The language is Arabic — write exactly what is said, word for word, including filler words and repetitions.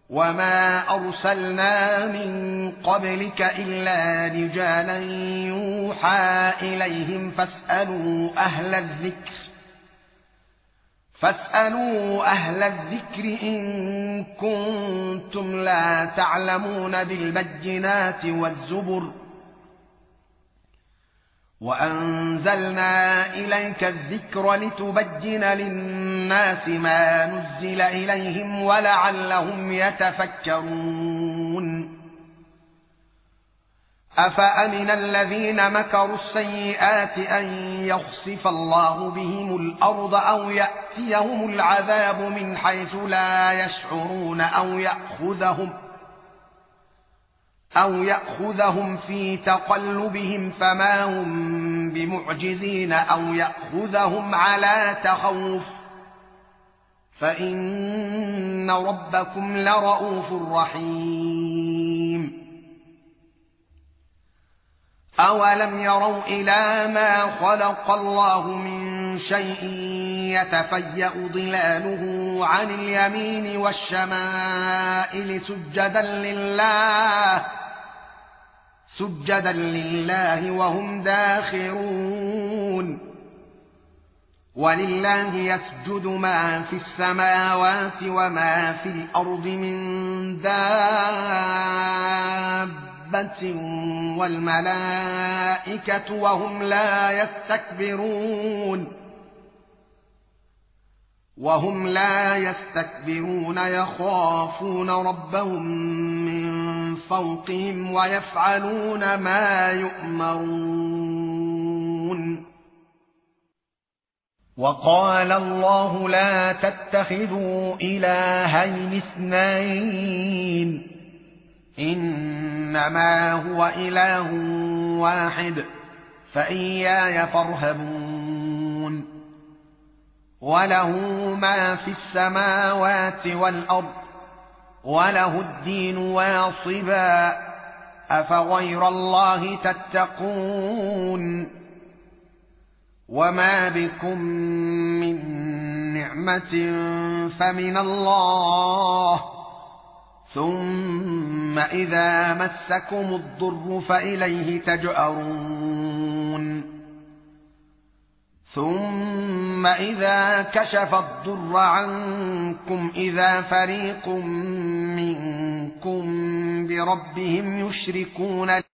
وما أرسلنا من قبلك إلا رجالا يوحى إليهم فاسألوا أهل الذكر فاسألوا أهل الذكر إن كنتم لا تعلمون بالبينات والزبر وأنزلنا إليك الذكر لتبين للناس ما نزل إليهم ولعلهم يتفكرون أفأمن الذين مكروا السيئات أن يخسف الله بهم الأرض أو يأتيهم العذاب من حيث لا يشعرون أو يأخذهم أو يأخذهم في تقلبهم فما هم بمعجزين أو يأخذهم على تخوف فإن ربكم لرؤوف رحيم أولم يروا إلى ما خلق الله من شيء يتفيأ ظلاله عن اليمين والشمائل سجدا لله سجدا لله وهم داخرون ولله يسجد ما في السماوات وما في الأرض من دابة والملائكة وهم لا يستكبرون وهم لا يستكبرون يخافون ربهم من فوقهم ويفعلون ما يؤمرون وقال الله لا تتخذوا إلهين اثنين إنما هو إله واحد فإياي فارهبون وله ما في السماوات والأرض وله الدين واصبا أفغير الله تتقون وما بكم من نعمة فمن الله ثم إذا مسكم الضر فإليه تجأرون ثم إذا كشف الضر عنكم إذا فريق منكم بربهم يشركون